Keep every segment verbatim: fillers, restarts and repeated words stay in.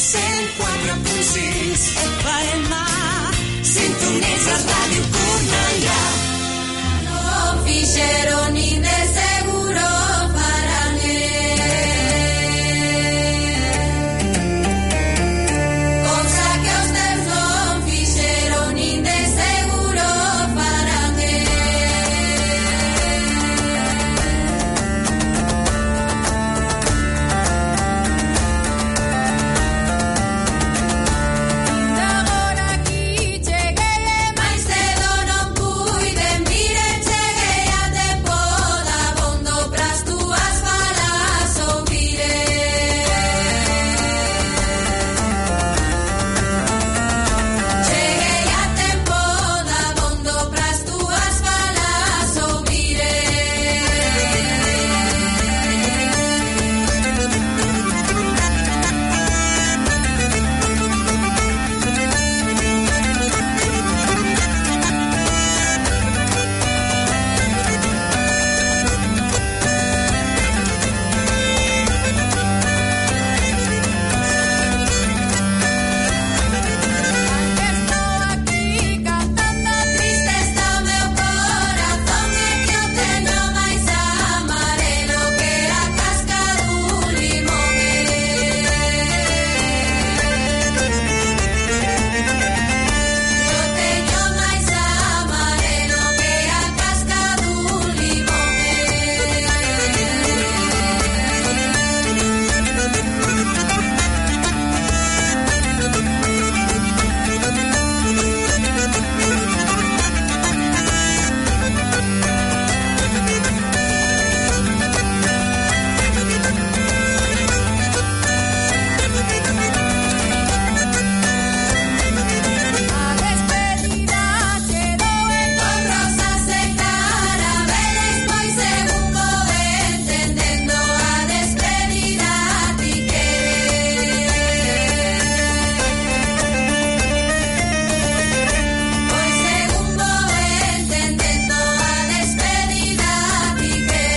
cent quatre punt sis F M. Sintonitza Ràdio Cornellà. No fixeron ni de seguro para mí. Cosa que ustedes no fixeron ni de seguro para mí. Agora aquí cheguei máis cedo non puiden vir e cheguei a tempo dabondo pras túas falas ouvirei. Cheguei a tempo dabondo pras túas falas ouvirei. Estou aquí cantando triste está meu corazón e que eu teño máis amarelo que a casca dun limón. Eu teño máis amarelo que a casca dun limón. A despedida quedou en con rosas e carabeles, pois según vou entendendo a despedida ti Pois según vou entendendo a despedida ti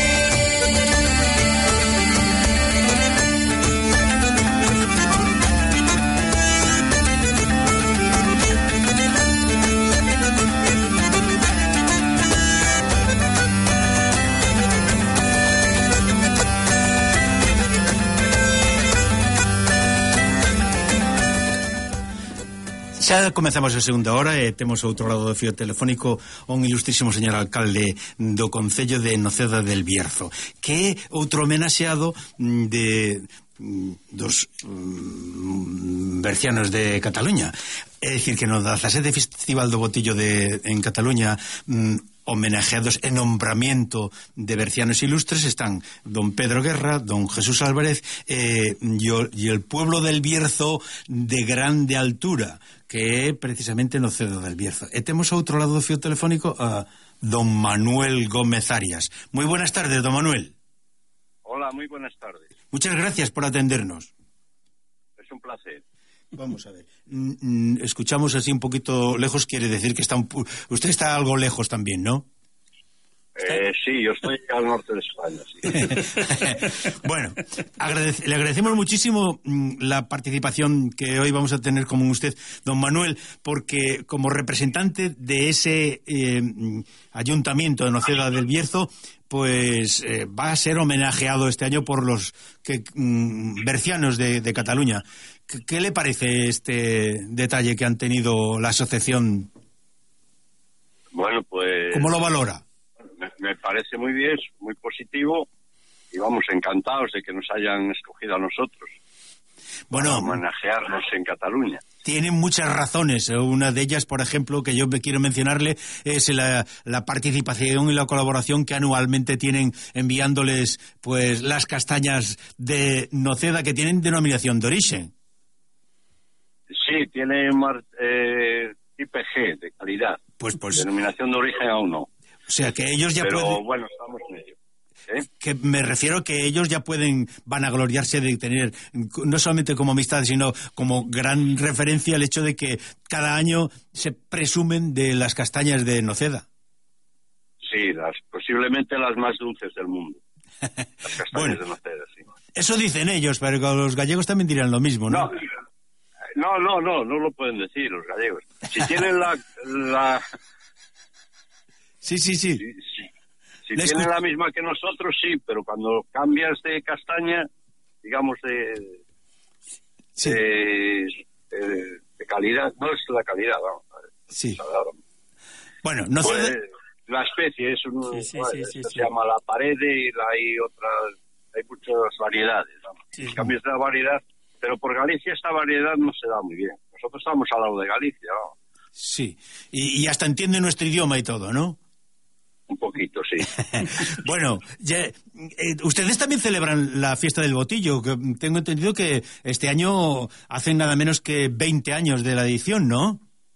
Xa comezamos a segunda hora e temos outro lado do fío telefónico un ilustrísimo señor alcalde do Concello de Noceda del Bierzo, que é outro homenaxeado de dos um, bercianos de Cataluña. É dicir que no dezasete Festival do Botillo de, en Cataluña um, homenajeados en nombramiento de bercianos ilustres están don Pedro Guerra, don Jesús Álvarez eh, y, o, y el pueblo del Bierzo de grande altura, que é precisamente Noceda del Bierzo. E temos outro lado do fío telefónico a don Manuel Gómez Arias. Moi buenas tardes, don Manuel. Hola, muy buenas tardes. Muchas gracias por atendernos. Es un placer. Vamos a ver. Mm, mm, escuchamos así un poquito lejos, quiere decir que está un, usted está algo lejos también, ¿no? Eh, sí, yo estoy al norte de España, sí. Bueno, agradece, le agradecemos muchísimo mm, la participación que hoy vamos a tener con usted, don Manuel, porque como representante de ese eh, ayuntamiento de Noceda del Bierzo, pues eh, va a ser homenajeado este año por los que, mm, bercianos de, de Cataluña. ¿Qué, ¿Qué le parece este detalle que han tenido la asociación? Bueno, pues... ¿Cómo lo valora? Me, me parece muy bien, muy positivo, y vamos, encantados de que nos hayan escogido a nosotros. Bueno, para homenajearnos en Cataluña. Tienen muchas razones. Una de ellas, por ejemplo, que yo me quiero mencionarle, es la, la participación y la colaboración que anualmente tienen enviándoles pues las castañas de Noceda, que tienen denominación de origen. Sí, tiene mar, eh, I P G de calidad. Pues, pues, denominación de origen aún no. O sea que ellos ya Pero pueden... bueno, estamos en ello. ¿Eh? Que me refiero que ellos ya pueden vanagloriarse de tener, no solamente como amistad, sino como gran referencia el hecho de que cada año se presumen de las castañas de Noceda. Sí, las, posiblemente las más dulces del mundo. Las castañas Bueno, de Noceda, sí. Eso dicen ellos, pero los gallegos también dirán lo mismo, ¿no? No, No, no, no, no lo pueden decir los gallegos. Si tienen la... la sí, sí, sí. Si, si, si tienen la misma que nosotros, sí, pero cuando cambias de castaña, digamos, de... Sí. De, de, de calidad, no es la calidad, vamos. Sí. Claro. Bueno, no pues, sé... La especie es un... Sí, sí, bueno, sí, sí, se sí. llama la parede y la, hay otras... Hay muchas variedades, vamos. Sí, sí. Cambias de la variedad, pero por Galicia esta variedad no se da muy bien. Nosotros estamos al lado de Galicia, ¿no? Sí, y, y hasta entiende nuestro idioma y todo, ¿no? Un poquito, sí. Bueno, ya, eh, ustedes también celebran la fiesta del botillo, que tengo entendido que este año hacen nada menos que veinte años de la edición, ¿no?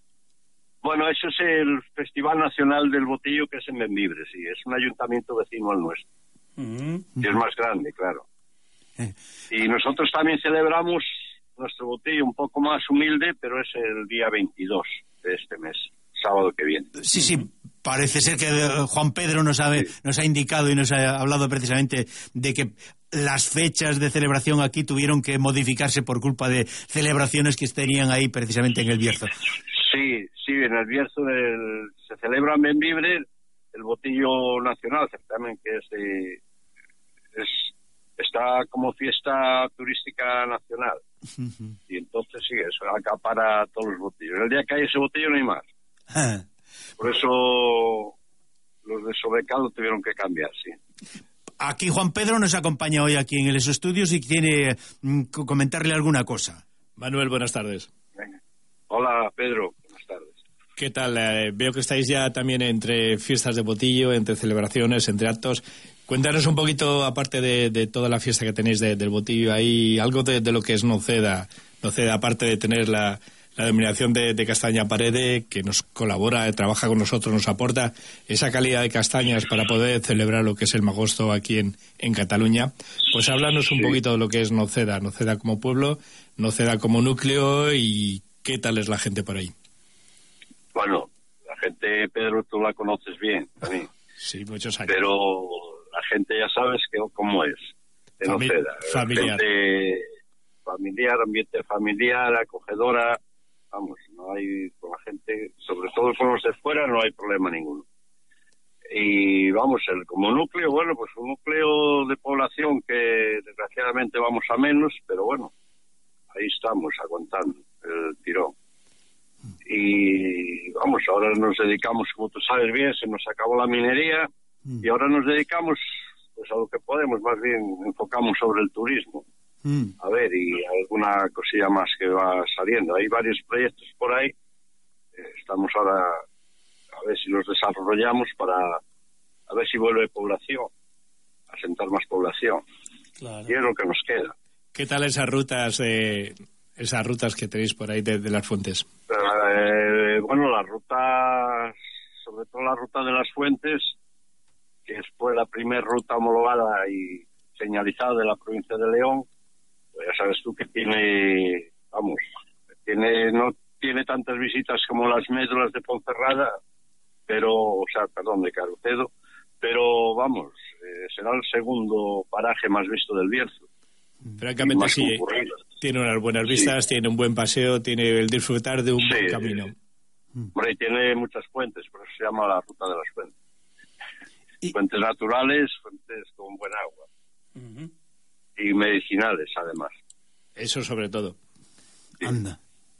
Bueno, eso es el Festival Nacional del Botillo, que es en Bembibre, sí. Es un ayuntamiento vecino al nuestro. Mm. Y es más grande, claro. Eh. Y nosotros también celebramos nuestro botillo un poco más humilde, pero es el día veintidós de este mes, sábado que viene. Sí, sí, parece ser que eh, Juan Pedro nos ha, Sí. nos ha indicado y nos ha hablado precisamente de que las fechas de celebración aquí tuvieron que modificarse por culpa de celebraciones que tenían ahí precisamente en el Bierzo. Sí, sí, en el Bierzo del, se celebra en Bembibre el botillo nacional, certamen que es de, es, está como fiesta turística nacional. Uh-huh. Y entonces sí, eso acapara todos los botillos. El día que hay ese botillo no hay más. Ah. Por eso los de Sobrecaldo tuvieron que cambiar, sí. Aquí Juan Pedro nos acompaña hoy aquí en los estudios y quiere mm, comentarle alguna cosa. Manuel, buenas tardes. Venga. Hola, Pedro. Buenas tardes. ¿Qué tal? Eh, veo que estáis ya también entre fiestas de botillo, entre celebraciones, entre actos. Cuéntanos un poquito, aparte de, de toda la fiesta que tenéis de, del botillo, ahí algo de, de lo que es Noceda. Noceda, aparte de tener la, la denominación de, de castaña parede, que nos colabora, trabaja con nosotros, nos aporta esa calidad de castañas para poder celebrar lo que es el Magosto aquí en, en Cataluña. Pues háblanos un Sí. poquito de lo que es Noceda, Noceda como pueblo, Noceda como núcleo y qué tal es la gente por ahí. Bueno, la gente, Pedro, tú la conoces bien también. Sí, muchos años. Pero la gente ya sabes que cómo es. En Fami- Noceda. familiar. Gente familiar, ambiente familiar, acogedora. Vamos, no hay con la gente, sobre todo con los de fuera, no hay problema ninguno. Y vamos, el, como núcleo, bueno, pues un núcleo de población que desgraciadamente vamos a menos, pero bueno, ahí estamos aguantando el tirón. Y vamos, ahora nos dedicamos, como tú sabes bien, se nos acabó la minería Mm. y ahora nos dedicamos pues a lo que podemos, más bien enfocamos sobre el turismo. Mm. A ver, y alguna cosilla más que va saliendo. Hay varios proyectos por ahí. Eh, estamos ahora a ver si los desarrollamos para a ver si vuelve población, asentar más población. Claro. Y es lo que nos queda. ¿Qué tal esas rutas eh, esas rutas que tenéis por ahí de, de las fuentes? Eh, bueno, las rutas, sobre todo la ruta de las fuentes, que fue la primera ruta homologada y señalizada de la provincia de León, pues ya sabes tú que tiene, vamos, tiene no tiene tantas visitas como las médulas de Ponferrada, pero, o sea, perdón, de Carucedo, pero vamos, eh, será el segundo paraje más visto del Bierzo. Francamente Más sí, concurrido. tiene unas buenas vistas, Sí. tiene un buen paseo, tiene el disfrutar de un Sí, buen sí, camino. sí. Hombre, y tiene muchas fuentes, por eso se llama la ruta de las fuentes. Y- Fuentes naturales, fuentes con buen agua. Ujú. Y medicinales, además. Eso sobre todo. Anda.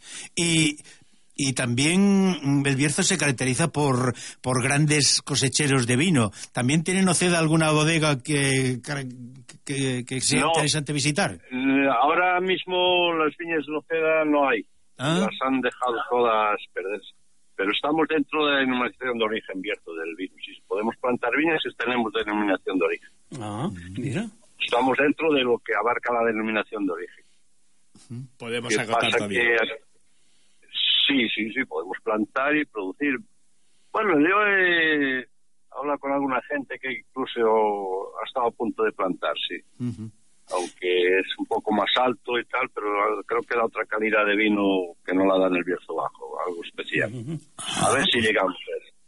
Y, y también mm, el Bierzo se caracteriza por, por grandes cosecheros de vino. ¿También tiene Noceda alguna bodega que, que, que sea No. interesante visitar? Eh, Ahora mismo las viñas de Noceda no hay. ¿Ah? Las han dejado todas perderse. Pero estamos dentro de la denominación de origen Bierzo del vino. Si podemos plantar viñas, tenemos denominación de origen. Ah, mira. Estamos dentro de lo que abarca la denominación de origen. Podemos ¿Qué acotar pasa? todavía. Que sí, sí, sí, podemos plantar y producir. Bueno, yo he hablado con alguna gente que incluso ha estado a punto de plantar, sí. Uh-huh. Aunque es un poco más alto y tal, pero creo que da otra calidad de vino que no la da en el Bierzo Bajo, algo especial. Ujú. A ver si llegamos a eso.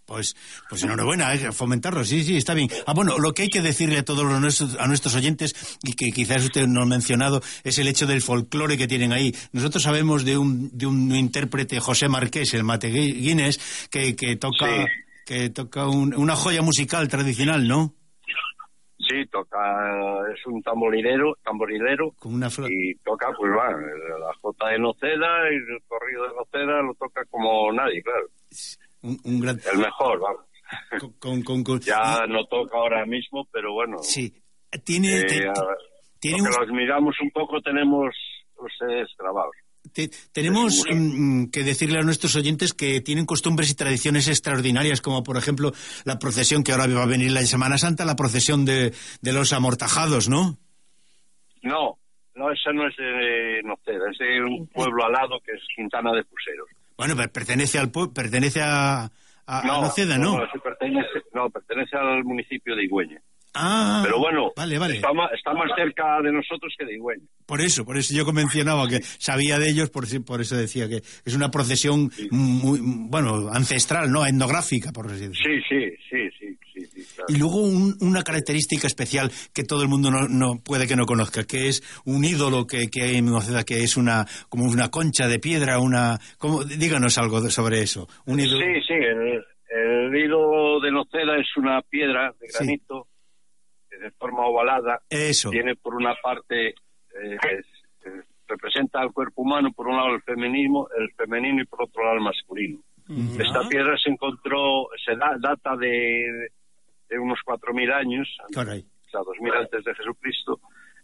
Pues, pues enhorabuena, eh, fomentarlo, sí, sí, está bien. Ah, bueno, lo que hay que decirle a todos los nuestros, a nuestros oyentes, y que quizás usted no ha mencionado, es el hecho del folclore que tienen ahí. Nosotros sabemos de un, de un intérprete, José Marqués, el Mate Guinness, que, que toca, sí. que toca un, una joya musical tradicional, ¿no? Sí, toca, es un tamborilero, tamborilero, con una flor. Y toca, pues va, la jota de Noceda y el corrido de Noceda lo toca como nadie, claro. Un, un gran... El mejor, vamos. Con, con, con, con... Ya y... no toca ahora mismo, pero bueno. Sí, tiene... Eh, te, a, tiene porque un... los miramos un poco, tenemos ustedes grabados. Te, tenemos mm, que decirle a nuestros oyentes que tienen costumbres y tradiciones extraordinarias, como por ejemplo la procesión que ahora va a venir la Semana Santa, la procesión de, de los amortajados, ¿no? No, no, esa no es de Noceda, es de un pueblo al lado que es Quintana de Puseros. Bueno, pero pertenece al pueblo, pertenece a, a, no, a Noceda, ¿no? No, no, pertenece, no, pertenece al municipio de Igüeña. Ah, pero bueno, vale, vale. Está, más, está más cerca de nosotros que de Igüeña. Por eso, por eso yo mencionaba que sabía de ellos, por, por eso decía que es una procesión sí. muy, bueno, ancestral, ¿no? Etnográfica, por así decirlo. Sí, sí, sí, sí, sí, sí claro. Y luego un, una característica especial que todo el mundo no, no puede que no conozca, que es un ídolo que, que hay en Noceda, que es una como una concha de piedra, una... ¿cómo? Díganos algo sobre eso. Un ídolo... Sí, sí, el, el ídolo de Noceda es una piedra de granito, sí. De forma ovalada. Eso. Tiene por una parte, eh, es, eh, representa al cuerpo humano, por un lado el feminismo, el femenino y por otro lado el masculino. Uh-huh. Esta piedra se encontró, se da, data de, de unos cuatro mil años, Caray. O sea, dos mil antes de Jesucristo,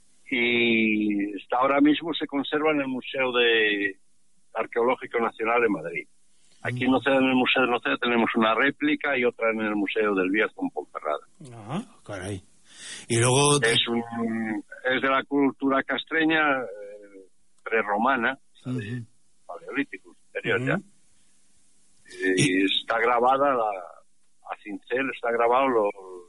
y está ahora mismo se conserva en el Museo de Arqueológico Nacional de Madrid. Aquí uh-huh. en el Museo de Noceda tenemos una réplica y otra en el Museo del Bierzo en Ponferrada. Uh-huh. Caray. Y luego es un es de la cultura castreña eh, prerromana, uh-huh. de paleolítico superior uh-huh. ya. Y, y está grabada la, a cincel está grabado lo,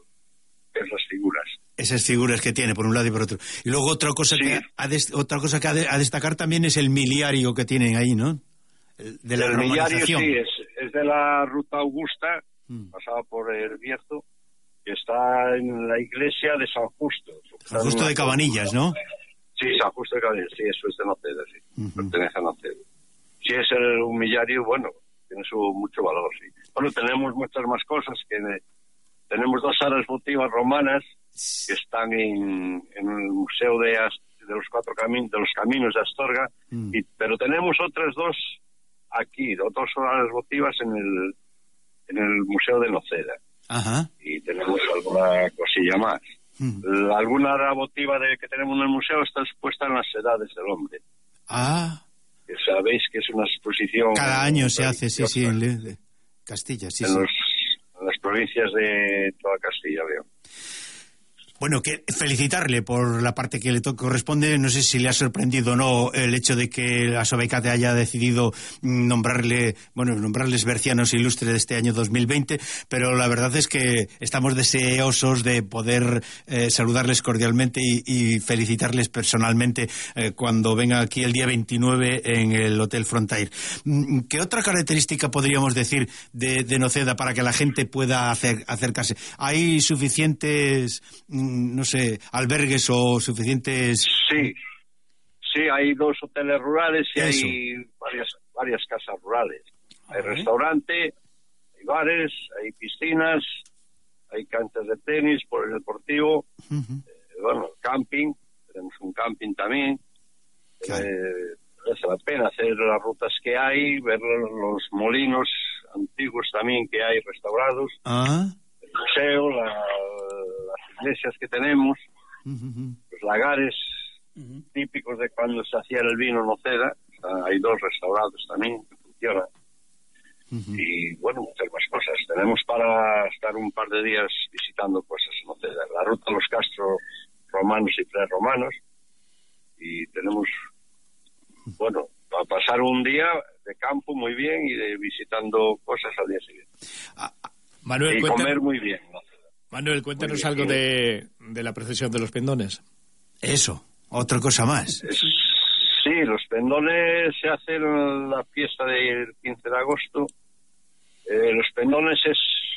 esas figuras. Esas figuras que tiene por un lado y por otro. Y luego otra cosa sí. que ha de, otra cosa que ha de, a destacar también es el miliario que tienen ahí, ¿no? El, de la el miliario sí es, es de la ruta Augusta, uh-huh. pasaba por el Bierzo, que está en la iglesia de San Justo. San Justo de Cabanillas, ¿no? Sí, San Justo de Cabanillas, sí, eso es de Noceda, sí. Uh-huh. Pertenece a Noceda. Si es el humillario, bueno, tiene su mucho valor, sí. Bueno, tenemos muchas más cosas, que eh, tenemos dos salas votivas romanas que están en, en el Museo de, de los Cuatro Caminos, de los Caminos de Astorga, uh-huh. y, pero tenemos otras dos aquí, dos salas votivas en el, en el Museo de Noceda. Ajá. Y tenemos alguna cosilla más. Mm. Alguna votiva de que tenemos en el museo está expuesta en las edades del hombre. Ah. Que sabéis que es una exposición... Cada año se hace, sí, sí, en Le- Castilla, sí, en, sí. Los, en las provincias de toda Castilla, veo. Bueno, que felicitarle por la parte que le to- corresponde. No sé si le ha sorprendido o no el hecho de que la Sobecate haya decidido nombrarle, bueno, nombrarles bercianos ilustres de este año dos mil veinte, pero la verdad es que estamos deseosos de poder eh, saludarles cordialmente y, y felicitarles personalmente eh, cuando venga aquí el día veintinueve en el Hotel Frontier. ¿Qué otra característica podríamos decir de, de Noceda para que la gente pueda hacer, acercarse? ¿Hay suficientes... no sé, albergues o suficientes... Sí, sí, hay dos hoteles rurales y Eso. hay varias, varias casas rurales. Hay uh-huh. restaurante, hay bares, hay piscinas, hay canchas de tenis por el deportivo, uh-huh. eh, bueno, camping, tenemos un camping también. Claro. Eh, merece la pena hacer las rutas que hay, ver los molinos antiguos también que hay restaurados. Uh-huh. Museo, la, las iglesias que tenemos, uh-huh. los lagares uh-huh. típicos de cuando se hacía el vino Noceda, o sea, hay dos restaurados también que funcionan, uh-huh. y bueno, muchas más cosas. Tenemos para estar un par de días visitando cosas en Noceda, la ruta de los castros romanos y prerromanos, y tenemos, bueno, para pasar un día de campo muy bien y de visitando cosas al día siguiente. Ah. Manuel, y cuenta... comer muy bien. ¿No? Manuel, cuéntanos bien, algo sí. de, de la procesión de los pendones. Eso, otra cosa más. Es, sí, los pendones se hacen en la fiesta del quince de agosto. Eh, los pendones es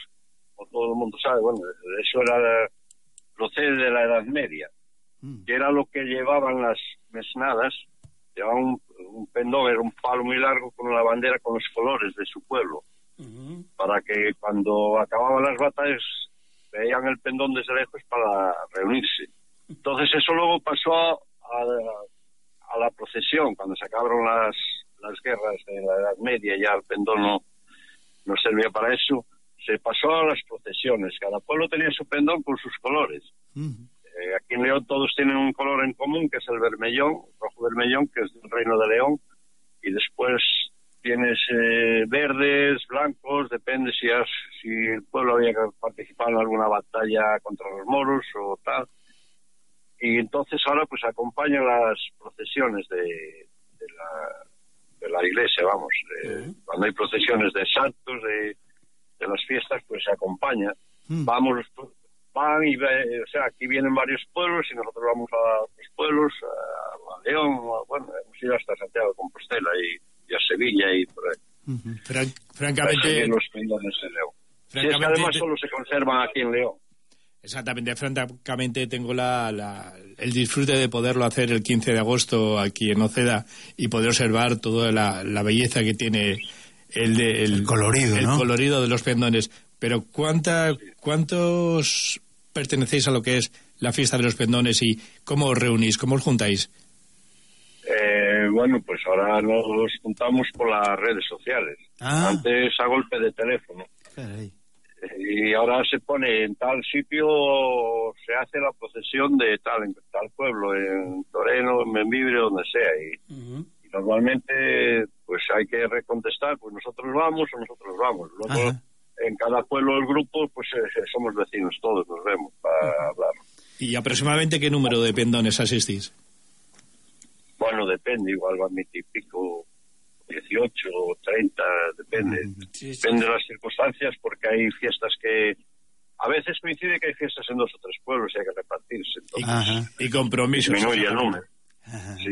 como todo el mundo sabe, bueno, eso era procede de la Edad Media, mm. que era lo que llevaban las mesnadas, llevaban un, un pendón, era un palo muy largo con una bandera con los colores de su pueblo, uh-huh. para que cuando acababan las batallas veían el pendón desde lejos para reunirse. Entonces eso luego pasó a, a, a la procesión, cuando se acabaron las, las guerras de la Edad Media, ya el pendón no, no servía para eso, se pasó a las procesiones. Cada pueblo tenía su pendón con sus colores. Uh-huh. Eh, aquí en León todos tienen un color en común, que es el vermellón, rojo vermellón, que es del Reino de León, y después tienes eh, verdes, blancos, depende si, has, si el pueblo había participado en alguna batalla contra los moros o tal. Y entonces ahora pues acompañan las procesiones de, de, la, de la iglesia, vamos. Eh, uh-huh. Cuando hay procesiones de santos, de de las fiestas, pues se acompaña. Mm. Vamos, van y ve, o sea, aquí vienen varios pueblos y nosotros vamos a otros pueblos, a, a León, a, bueno, hemos ido hasta Santiago de Compostela y, y a Sevilla y por ahí. Uh-huh. Fran- francamente... Los pendones de León. Sí, es que además te... solo se conservan aquí en León. Exactamente, francamente tengo la, la, el disfrute de poderlo hacer el quince de agosto aquí en Noceda y poder observar toda la, la belleza que tiene el, de, el, el colorido, el ¿no? colorido de los pendones. Pero ¿cuánta, ¿cuántos pertenecéis a lo que es la fiesta de los pendones y cómo os reunís, cómo os juntáis? Eh, bueno, pues ahora nos juntamos por las redes sociales. Ah. Antes a golpe de teléfono. Caray. Y ahora se pone en tal sitio, se hace la procesión de tal, en tal pueblo, en Toreno, en Membibre, donde sea. Y, uh-huh. y normalmente, pues hay que recontestar, pues nosotros vamos o nosotros vamos. Luego, uh-huh. en cada pueblo del grupo, pues eh, somos vecinos todos, nos vemos para uh-huh. hablar. ¿Y aproximadamente qué número de pendones asistís? Bueno, depende, igual va mil y pico, dieciocho o treinta, depende. Sí, sí. Depende de las circunstancias, porque hay fiestas que... A veces coincide que hay fiestas en dos o tres pueblos y hay que repartirse. Entonces, Ajá. Y compromisos. Disminuye el número. Ajá. Sí.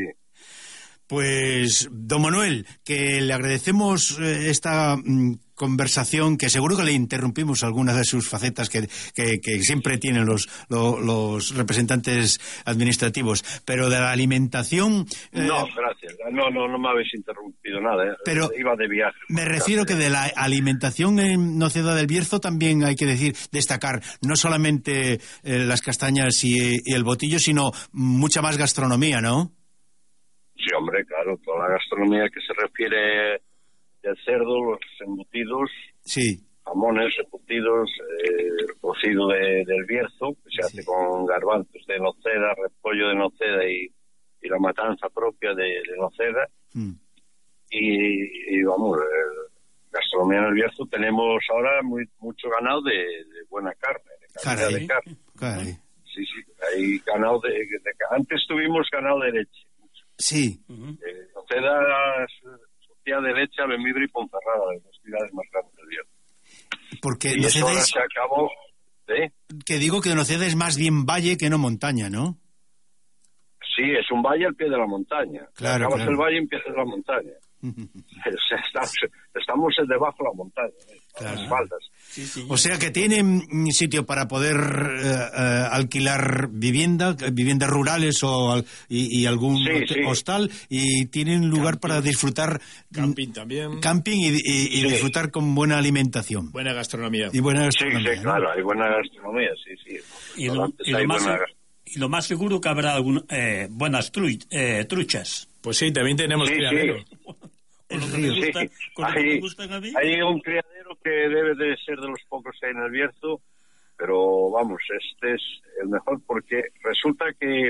Pues, don Manuel, que le agradecemos eh, esta mm, conversación, que seguro que le interrumpimos algunas de sus facetas que, que, que siempre tienen los, lo, los representantes administrativos, pero de la alimentación... Eh, no, gracias. No, no, no me habéis interrumpido nada. Eh. Pero iba de viaje. Me refiero que de la alimentación en Noceda del Bierzo también hay que decir, destacar, no solamente eh, las castañas y, y el botillo, sino mucha más gastronomía, ¿no? Sí, hombre, claro, toda la gastronomía que se refiere del cerdo, los embutidos, sí. jamones, embutidos, eh, el cocido de, del Bierzo, que se sí. hace con garbanzos de Noceda, repollo de Noceda y, y la matanza propia de, de Noceda. Mm. Y, y vamos, eh, gastronomía en el Bierzo tenemos ahora muy mucho ganado de, de buena carne, de calidad de carne. Caray. Sí, sí, hay ganado de, de, de... Antes tuvimos ganado de leche. Sí. Uh-huh. Eh, Noceda surtía de leche a Membibre y Ponferrada, las dos ciudades más grandes del Bierzo. Porque y Noceda eso es... se acabó. ¿Eh? Que digo que Noceda es más bien valle que no montaña, ¿no? Sí, es un valle al pie de la montaña. Claro, Acabas claro. el valle y empiezas la montaña. o sea, estamos, estamos debajo de la montaña, ¿eh? Claro. Las faldas. Sí, sí. O sea que tienen sitio para poder eh, eh, alquilar vivienda, viviendas rurales o y, y algún sí, sí. hostal, y tienen lugar camping. Para disfrutar camping también, camping y, y, y sí. disfrutar con buena alimentación, buena gastronomía y buena gastronomía. Sí, sí, claro, hay buena gastronomía, sí, sí. Y lo, y, lo más, buena... y lo más seguro que habrá algún, eh, buenas tru, eh, truchas. Pues sí, también tenemos sí, criadero. Sí. Con lo que me gusta, sí. con lo hay, que me gustan a mí. Hay un criadero que debe de ser de los pocos que hay en el Bierzo, pero vamos, este es el mejor porque resulta que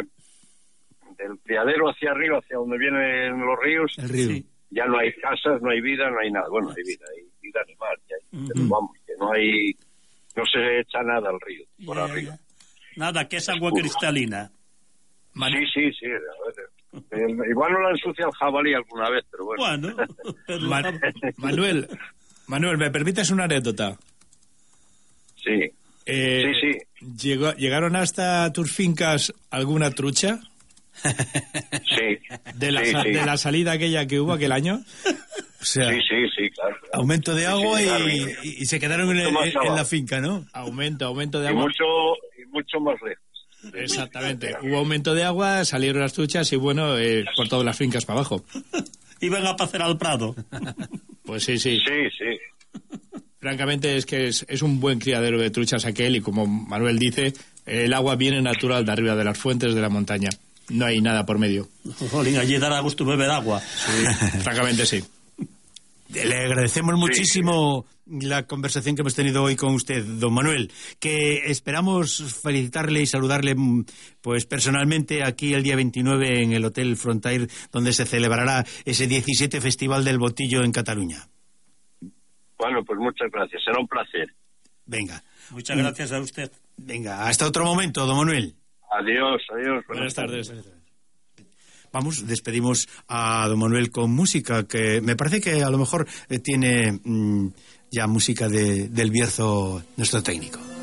del criadero hacia arriba, hacia donde vienen los ríos, el río. Sí. Ya no hay casas, no hay vida, no hay nada. Bueno, hay vida, hay vida animal, ya hay, uh-huh. pero vamos, que no hay, no se echa nada al río, por yeah, arriba. Nada, que es agua cristalina. Sí, sí, sí, a ver. Igual no la ensucia el jabalí alguna vez, pero bueno. Bueno, pero... Man- Manuel, Manuel, ¿me permites una anécdota? Sí, eh, sí, sí. ¿llegó, ¿Llegaron hasta tus fincas alguna trucha? Sí. ¿De la, sí, sa- sí. de la salida aquella que hubo aquel año? sea, sí, sí, sí, claro. aumento de agua sí, claro, y, y, y se quedaron en, el, en la finca, ¿no? Aumento, aumento de Y agua. mucho, y mucho más lejos. Exactamente. Hubo aumento de agua, salieron las truchas y bueno, eh, por todas las fincas para abajo. Iban a pacer al prado. Pues sí, sí. Sí, sí. Francamente es que es, es un buen criadero de truchas aquel y como Manuel dice, el agua viene natural de arriba de las fuentes de la montaña. No hay nada por medio. Jolín, allí dará gusto beber agua. Sí, francamente sí. Le agradecemos muchísimo la conversación que hemos tenido hoy con usted, don Manuel, que esperamos felicitarle y saludarle pues personalmente aquí el día veintinueve en el Hotel Frontier, donde se celebrará ese diecisiete Festival del Botillo en Cataluña. Bueno, pues muchas gracias, será un placer. Venga. Muchas gracias a usted. Venga, hasta otro momento, don Manuel. Adiós, adiós. Buenas tardes. Vamos, despedimos a don Manuel con música, que me parece que a lo mejor eh, tiene mmm, ya música de, del Bierzo, nuestro técnico.